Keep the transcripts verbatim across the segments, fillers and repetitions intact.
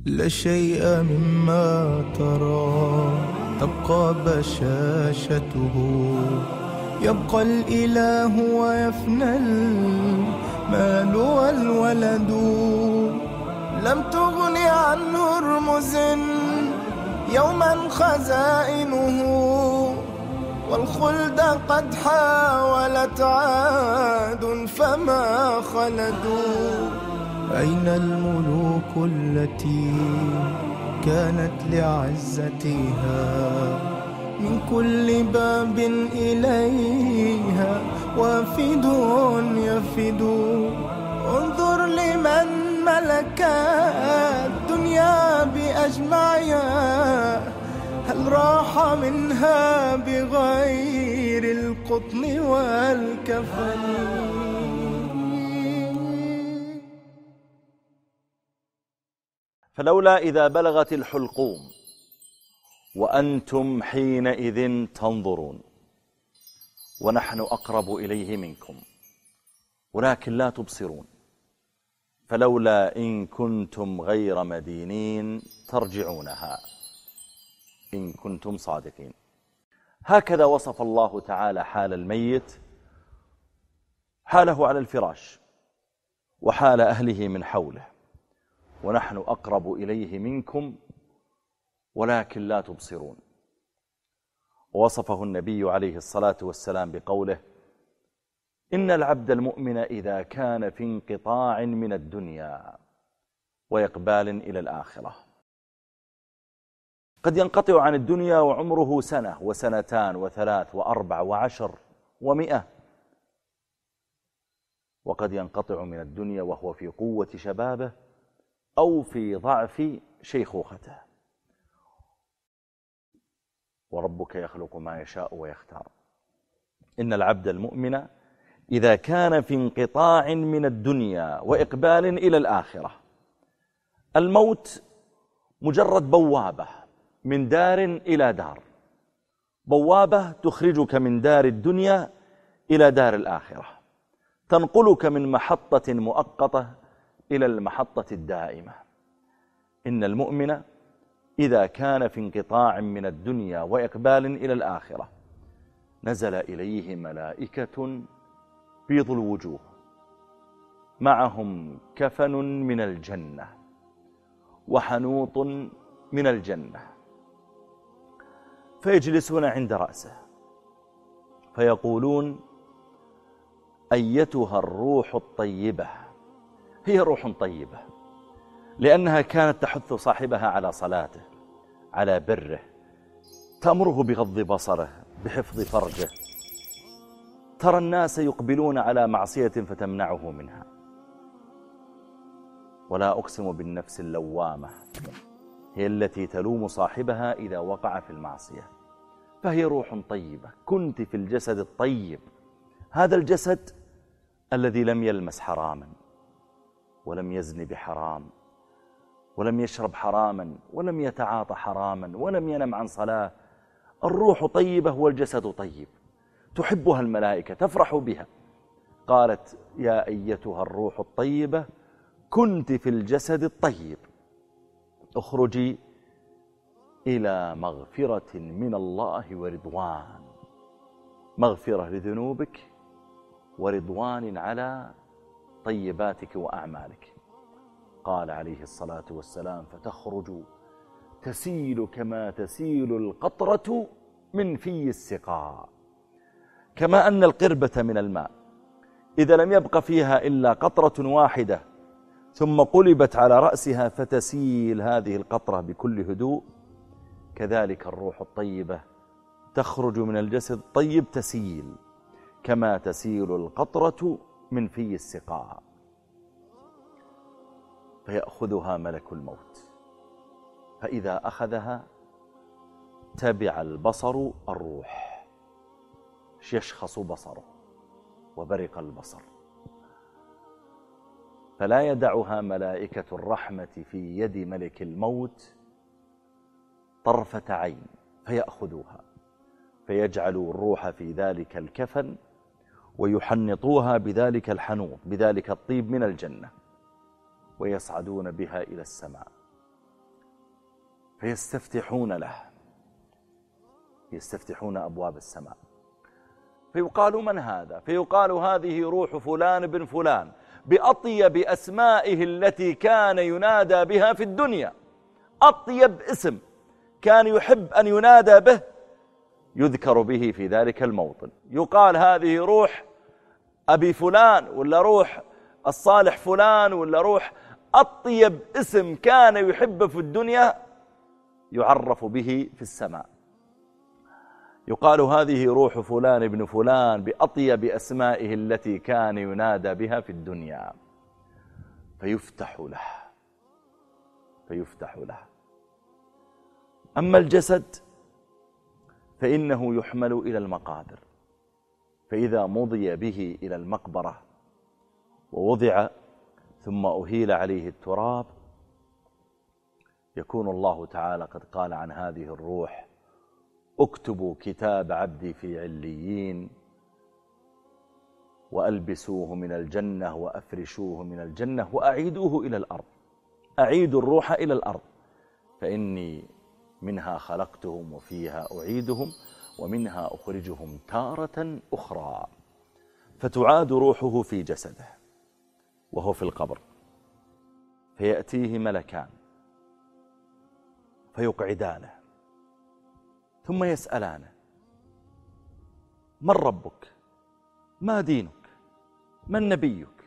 لا شيء مما ترى تبقى بشاشته، يبقى الإله ويفنى المال والولد. لم تغن عنه رمز يوما خزائنه، والخلد قد حاولت عاد فما خلدوا. أين الملوك التي كانت لعزتها من كل باب إليها وافد يفد؟ انظر لمن ملك الدنيا بأجمعها، هل راح منها بغير القطن والكفن؟ فلولا إذا بلغت الحلقوم وأنتم حينئذ تنظرون ونحن أقرب إليه منكم ولكن لا تبصرون، فلولا إن كنتم غير مدينين ترجعونها إن كنتم صادقين. هكذا وصف الله تعالى حال الميت، حاله على الفراش وحال أهله من حوله، ونحن أقرب إليه منكم ولكن لا تبصرون. ووصفه النبي عليه الصلاة والسلام بقوله: إن العبد المؤمن إذا كان في انقطاع من الدنيا وإقبال إلى الآخرة. قد ينقطع عن الدنيا وعمره سنة وسنتان وثلاث وأربع وعشر ومئة، وقد ينقطع من الدنيا وهو في قوة شبابه أو في ضعف شيخوخته. وربك يخلق ما يشاء ويختار. إن العبد المؤمن إذا كان في انقطاع من الدنيا وإقبال إلى الآخرة. الموت مجرد بوابة من دار إلى دار، بوابة تخرجك من دار الدنيا إلى دار الآخرة، تنقلك من محطة مؤقتة إلى المحطة الدائمة. إن المؤمن إذا كان في انقطاع من الدنيا وإقبال إلى الآخرة نزل إليه ملائكة بيض الوجوه معهم كفن من الجنة وحنوط من الجنة، فيجلسون عند رأسه فيقولون: أيتها الروح الطيبة. هي روح طيبة لأنها كانت تحث صاحبها على صلاته، على بره، تأمره بغض بصره، بحفظ فرجه. ترى الناس يقبلون على معصية فتمنعه منها. ولا أقسم بالنفس اللوامة، هي التي تلوم صاحبها إذا وقع في المعصية. فهي روح طيبة. كنت في الجسد الطيب، هذا الجسد الذي لم يلمس حراما ولم يزن بحرام ولم يشرب حراما ولم يتعاطى حراما ولم ينم عن صلاة. الروح طيبة والجسد طيب، تحبها الملائكة، تفرح بها. قالت: يا أيتها الروح الطيبة كنت في الجسد الطيب اخرجي إلى مغفرة من الله ورضوان. مغفرة لذنوبك ورضوان على طيباتك وأعمالك. قال عليه الصلاة والسلام: فتخرج تسيل كما تسيل القطرة من في السقاء. كما أن القربة من الماء إذا لم يبق فيها إلا قطرة واحدة ثم قلبت على رأسها فتسيل هذه القطرة بكل هدوء، كذلك الروح الطيبة تخرج من الجسد الطيب تسيل كما تسيل القطرة من في السقاء، فيأخذها ملك الموت. فإذا أخذها تبع البصر الروح، يشخص بصره وبرق البصر، فلا يدعها ملائكة الرحمة في يد ملك الموت طرفة عين، فيأخذوها فيجعلوا الروح في ذلك الكفن ويحنطوها بذلك الحنوط، بذلك الطيب من الجنة، ويصعدون بها إلى السماء. فيستفتحون له، يستفتحون أبواب السماء، فيقال من هذا؟ فيقال هذه روح فلان بن فلان بأطيب أسمائه التي كان ينادى بها في الدنيا. أطيب اسم كان يحب أن ينادى به يذكر به في ذلك الموطن. يقال هذه روح أبي فلان، ولا روح الصالح فلان، ولا روح. أطيب اسم كان يحب في الدنيا يعرف به في السماء. يقال هذه روح فلان ابن فلان بأطيب أسمائه التي كان ينادى بها في الدنيا، فيفتح له فيفتح له. أما الجسد فإنه يحمل إلى المقابر، فإذا مضي به إلى المقبرة ووضع ثم أهيل عليه التراب، يكون الله تعالى قد قال عن هذه الروح: اكتبوا كتاب عبدي في عليين وألبسوه من الجنة وأفرشوه من الجنة وأعيدوه إلى الأرض. أعيدوا الروح إلى الأرض، فإني منها خلقتهم وفيها أعيدهم ومنها أخرجهم تارة أخرى. فتعاد روحه في جسده وهو في القبر، فيأتيه ملكان فيقعدانه ثم يسألانه: من ربك؟ ما دينك؟ من نبيك؟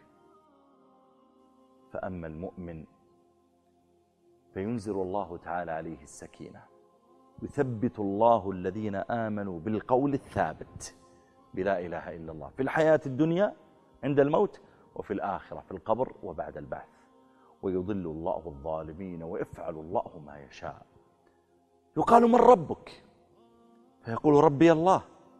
فأما المؤمن فينزل الله تعالى عليه السكينة، يثبت الله الذين آمنوا بالقول الثابت بلا إله إلا الله في الحياة الدنيا عند الموت، وفي الآخرة في القبر وبعد البعث، ويضل الله الظالمين ويفعل الله ما يشاء. يقال: من ربك؟ فيقول: ربي الله.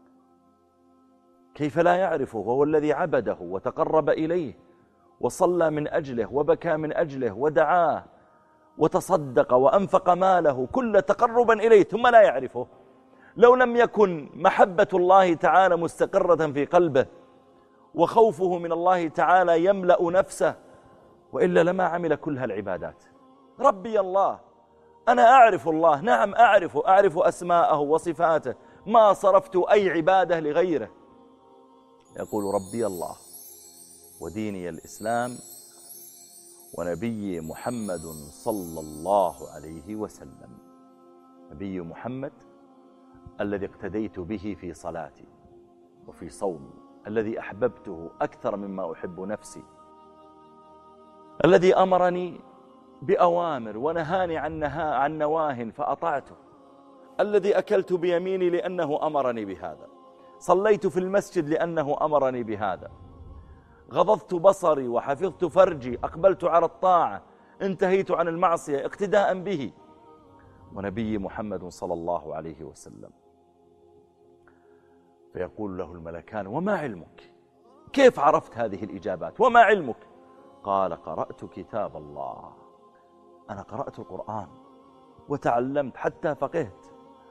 كيف لا يعرفه وهو الذي عبده وتقرب إليه وصلى من أجله وبكى من أجله ودعاه وتصدق وأنفق ماله كل تقربا إليه، ثم لا يعرفه؟ لو لم يكن محبة الله تعالى مستقرة في قلبه وخوفه من الله تعالى يملأ نفسه، وإلا لما عمل كل هالعبادات. ربي الله، أنا أعرف الله، نعم أعرف أعرف أسماءه وصفاته، ما صرفت أي عبادة لغيره. يقول: ربي الله وديني الإسلام ونبي محمد صلى الله عليه وسلم. نبي محمد الذي اقتديت به في صلاتي وفي صومي، الذي أحببته أكثر مما أحب نفسي، الذي أمرني بأوامر ونهاني عن, نها عن نواه فأطعته، الذي أكلت بيميني لأنه أمرني بهذا، صليت في المسجد لأنه أمرني بهذا، غضضت بصري وحفظت فرجي، أقبلت على الطاعة، انتهيت عن المعصية اقتداء به. ونبي محمد صلى الله عليه وسلم. فيقول له الملكان: وما علمك؟ كيف عرفت هذه الإجابات؟ وما علمك؟ قال: قرأت كتاب الله، أنا قرأت القرآن وتعلمت حتى فقهت.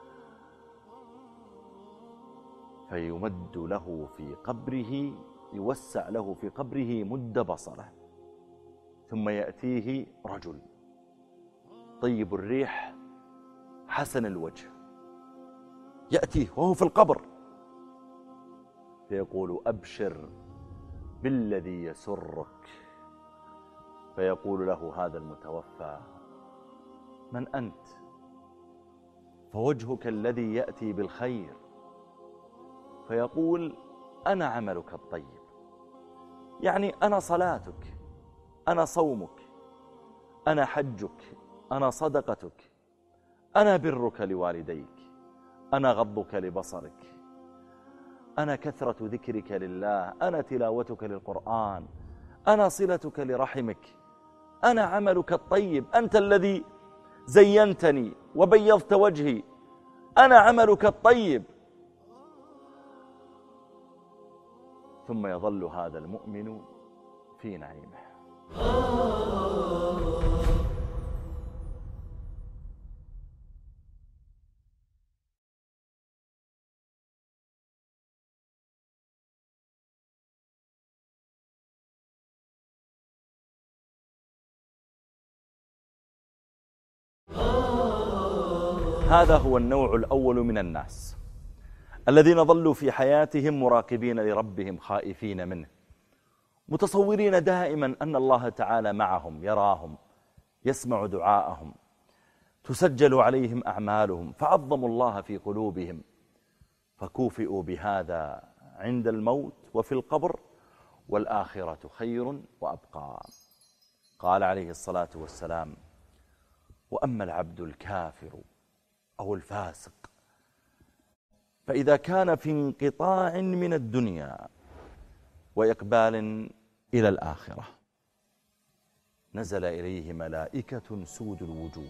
فيمد له في قبره، يوسع له في قبره مد بصره، ثم يأتيه رجل طيب الريح حسن الوجه، يأتيه وهو في القبر، فيقول: أبشر بالذي يسرك. فيقول له هذا المتوفى: من أنت؟ فوجهك الذي يأتي بالخير. فيقول: أنا عملك الطيب، يعني أنا صلاتك، أنا صومك، أنا حجك، أنا صدقتك، أنا برك لوالديك، أنا غضك لبصرك، أنا كثرة ذكرك لله، أنا تلاوتك للقرآن، أنا صلتك لرحمك، أنا عملك الطيب، أنت الذي زينتني وبيضت وجهي، أنا عملك الطيب. ثم يظل هذا المؤمن في نعيمه. هذا هو النوع الأول من الناس الذين ظلوا في حياتهم مراقبين لربهم خائفين منه، متصورين دائما أن الله تعالى معهم، يراهم، يسمع دعاءهم، تسجل عليهم أعمالهم، فعظموا الله في قلوبهم، فكوفئوا بهذا عند الموت وفي القبر، والآخرة خير وأبقى. قال عليه الصلاة والسلام: وأما العبد الكافر أو الفاسق فإذا كان في انقطاع من الدنيا وإقبال إلى الآخرة نزل إليه ملائكة سود الوجوه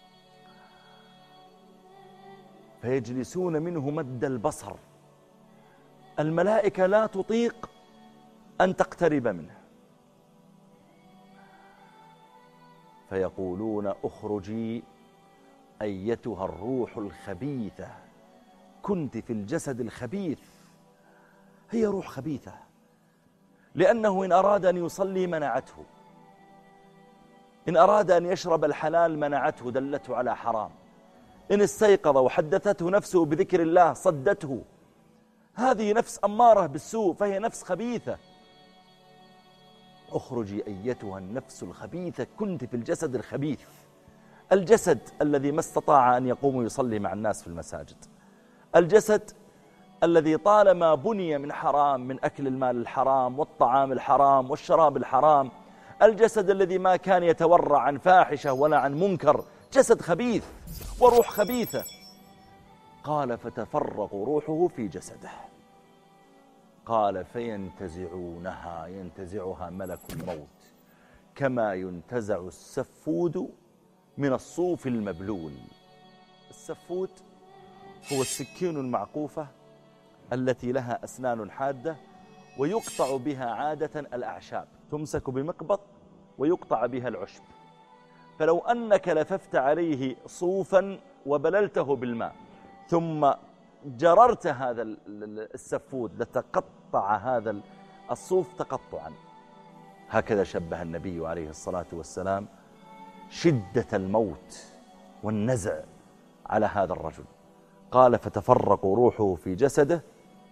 فيجلسون منه مد البصر، الملائكة لا تطيق أن تقترب منه، فيقولون: اخرجي أيتها الروح الخبيثة، كنت في الجسد الخبيث. هي روح خبيثة، لأنه إن أراد أن يصلي منعته، إن أراد أن يشرب الحلال منعته، دلته على حرام، إن استيقظ وحدثته نفسه بذكر الله صدته. هذه نفس أمارة بالسوء، فهي نفس خبيثة. اخرجي أيتها النفس الخبيثة، كنت في الجسد الخبيث، الجسد الذي ما استطاع أن يقوم ويصلي مع الناس في المساجد، الجسد الذي طالما بني من حرام، من أكل المال الحرام والطعام الحرام والشراب الحرام، الجسد الذي ما كان يتورع عن فاحشة ولا عن منكر، جسد خبيث وروح خبيثة. قال: فتفرغ روحه في جسده. قال: فينتزعونها، ينتزعها ملك الموت كما ينتزع السفود من الصوف المبلول. السفود هو السكين المعقوفة التي لها أسنان حادة ويقطع بها عادة الأعشاب، تمسك بمقبض ويقطع بها العشب. فلو أنك لففت عليه صوفا وبللته بالماء ثم جررت هذا السفود لتقطع هذا الصوف تقطعا. هكذا شبه النبي عليه الصلاة والسلام شدة الموت والنزع على هذا الرجل. قال: فتفرق روحه في جسده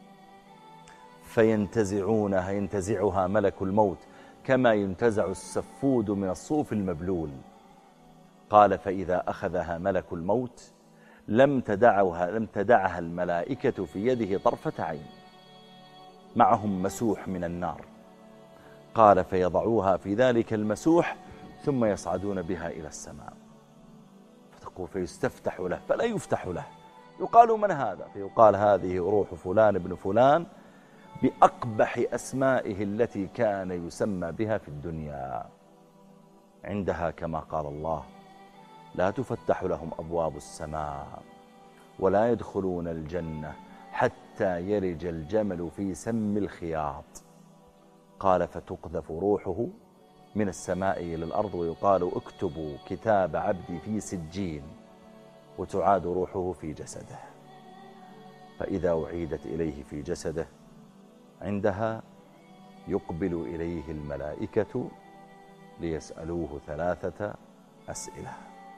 فينتزعونها، ينتزعها ملك الموت كما ينتزع السفود من الصوف المبلول. قال: فإذا أخذها ملك الموت لم تدعها, لم تدعها الملائكة في يده طرفة عين، معهم مسوح من النار. قال: فيضعوها في ذلك المسوح ثم يصعدون بها إلى السماء، فتقول فيستفتح له فلا يفتح له، يقال: من هذا؟ فيقال: هذه روح فلان ابن فلان بأقبح أسمائه التي كان يسمى بها في الدنيا. عندها كما قال الله: لا تفتح لهم أبواب السماء ولا يدخلون الجنة حتى يلج الجمل في سم الخياط. قال: فتقذف روحه من السماء إلى الأرض ويقال: اكتبوا كتاب عبدي في سجين، وتعاد روحه في جسده. فإذا أعيدت إليه في جسده عندها يقبل إليه الملائكة ليسألوه ثلاثة أسئلة.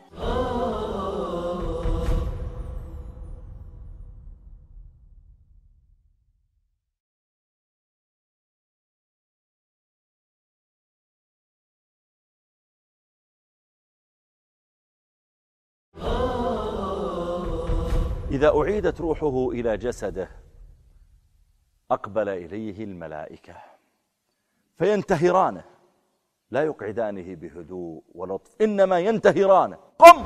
إذا أعيدت روحه إلى جسده أقبل إليه الملائكة فينتهرانه، لا يقعدانه بهدوء ولطف، إنما ينتهرانه: قم!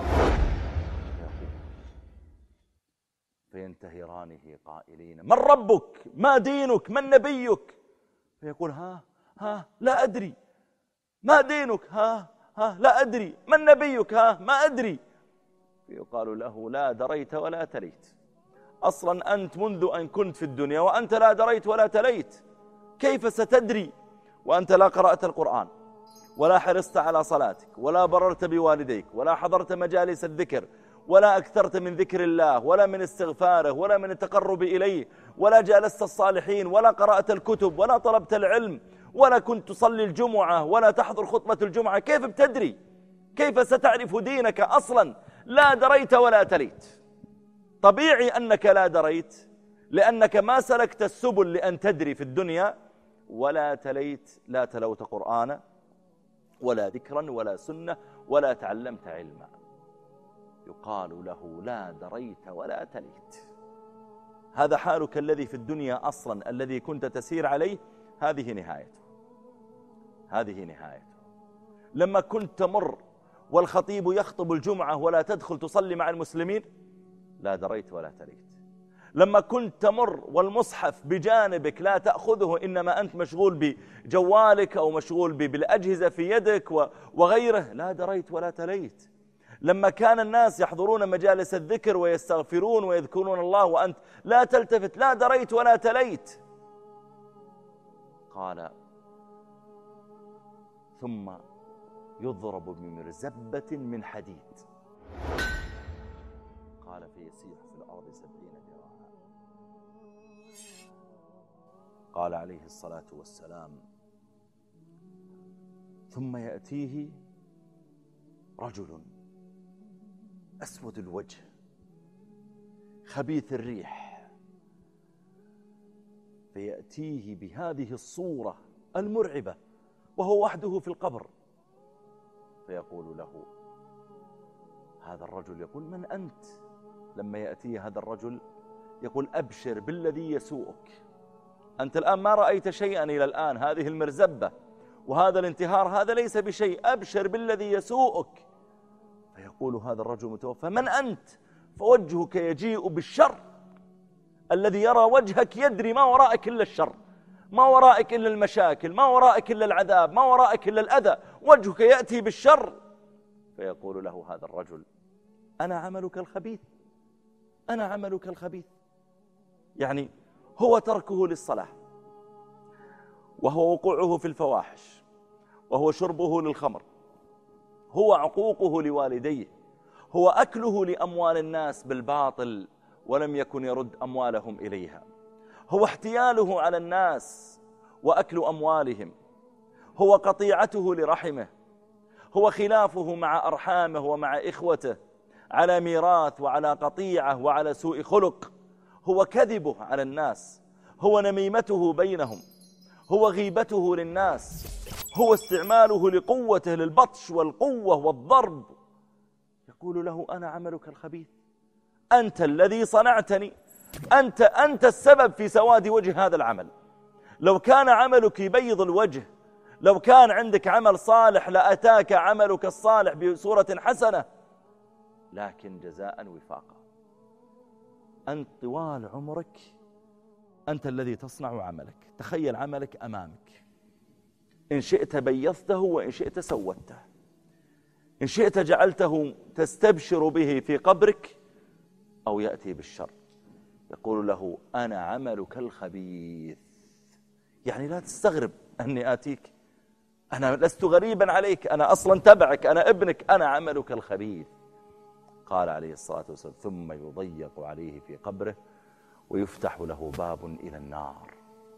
فينتهرانه قائلين: من ربك؟ ما دينك؟ من نبيك؟ فيقول: ها ها لا أدري. ما دينك؟ ها ها لا أدري. من نبيك؟ ها ما أدري. فيقال له: لا دريت ولا تليت، أصلا أنت منذ أن كنت في الدنيا وأنت لا دريت ولا تليت، كيف ستدري وأنت لا قرأت القرآن ولا حرصت على صلاتك ولا بررت بوالديك ولا حضرت مجالس الذكر ولا أكثرت من ذكر الله ولا من استغفاره ولا من التقرب إليه ولا جالست الصالحين ولا قرأت الكتب ولا طلبت العلم ولا كنت تصلي الجمعة ولا تحضر خطبة الجمعة؟ كيف بتدري؟ كيف ستعرف دينك أصلا؟ لا دريت ولا تليت. طبيعي أنك لا دريت، لأنك ما سلكت السبل لأن تدري في الدنيا، ولا تليت، لا تلوت قرآنا ولا ذكرا ولا سنة ولا تعلمت علما. يقال له لا دريت ولا تليت. هذا حالك الذي في الدنيا أصلا، الذي كنت تسير عليه. هذه نهايته، هذه نهايته. لما كنت تمر والخطيب يخطب الجمعة ولا تدخل تصلي مع المسلمين، لا دريت ولا تليت. لما كنت تمر والمصحف بجانبك لا تأخذه، إنما أنت مشغول بجوالك أو مشغول بالأجهزة في يدك وغيره، لا دريت ولا تليت. لما كان الناس يحضرون مجالس الذكر ويستغفرون ويذكرون الله وأنت لا تلتفت، لا دريت ولا تليت. قال ثم يضرب بمرزبة من حديد، قال فيسيح في الأرض سبعين ذراعا. قال عليه الصلاة والسلام ثم يأتيه رجل أسود الوجه خبيث الريح، فيأتيه بهذه الصورة المرعبة وهو وحده في القبر، فيقول له هذا الرجل، يقول من أنت؟ لما يأتي هذا الرجل يقول أبشر بالذي يسوءك، أنت الآن ما رأيت شيئا إلى الآن، هذه المرزبة وهذا الانتهار هذا ليس بشيء، أبشر بالذي يسوءك. فيقول هذا الرجل متوفى من أنت؟ فوجهك يجيء بالشر، الذي يرى وجهك يدري ما وراءك إلا الشر، ما وراءك إلا المشاكل، ما وراءك إلا العذاب، ما وراءك إلا الأذى، وجهك يأتي بالشر. فيقول له هذا الرجل أنا عملك الخبيث، أنا عملك الخبيث. يعني هو تركه للصلاة، وهو وقوعه في الفواحش، وهو شربه للخمر، هو عقوقه لوالديه، هو أكله لأموال الناس بالباطل ولم يكن يرد أموالهم إليها، هو احتياله على الناس وأكل أموالهم، هو قطيعته لرحمه، هو خلافه مع أرحامه ومع إخوته على ميراث وعلى قطيعة وعلى سوء خلق، هو كذبه على الناس، هو نميمته بينهم، هو غيبته للناس، هو استعماله لقوته للبطش والقوة والضرب. يقول له أنا عملك الخبيث، أنت الذي صنعتني، أنت, أنت السبب في سواد وجه هذا العمل. لو كان عملك بيض الوجه، لو كان عندك عمل صالح لأتاك عملك الصالح بصورة حسنة، لكن جزاء وفاقا. أنت طوال عمرك أنت الذي تصنع عملك. تخيل عملك أمامك، إن شئت بيضته وإن شئت سودته، إن شئت جعلته تستبشر به في قبرك أو يأتي بالشر. يقول له أنا عملك الخبيث، يعني لا تستغرب أني آتيك، أنا لست غريبا عليك، أنا أصلا تبعك، أنا ابنك، أنا عملك الخبيث. قال عليه الصلاة والسلام ثم يضيق عليه في قبره ويفتح له باب إلى النار،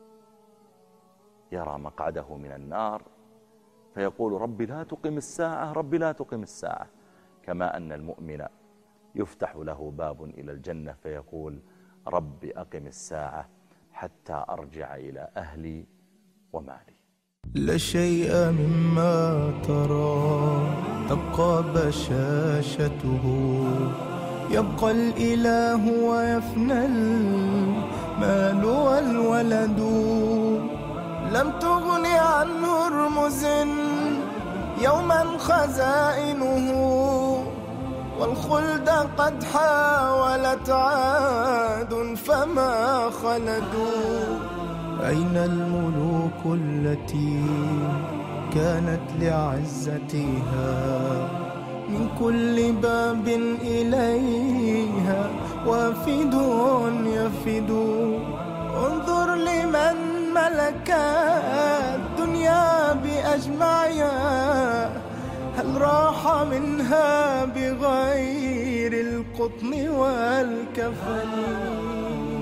يرى مقعده من النار فيقول ربي لا تقم الساعة، ربي لا تقم الساعة. كما أن المؤمن يفتح له باب إلى الجنة فيقول ربي أقم الساعة حتى أرجع إلى أهلي ومالي. لا شيء مما ترى تبقى بشاشته، يبقى الإله ويفنى المال والولد. لم تغن عنه رمز يوما خزائنه، والخلد قد حاولت عاد فما خلدوا. أين الملوك التي كانت لعزتها، من كل باب إليها وافد يفد. انظر لمن ملك الدنيا بأجمعها، هل راح منها بغير القطن والكفن.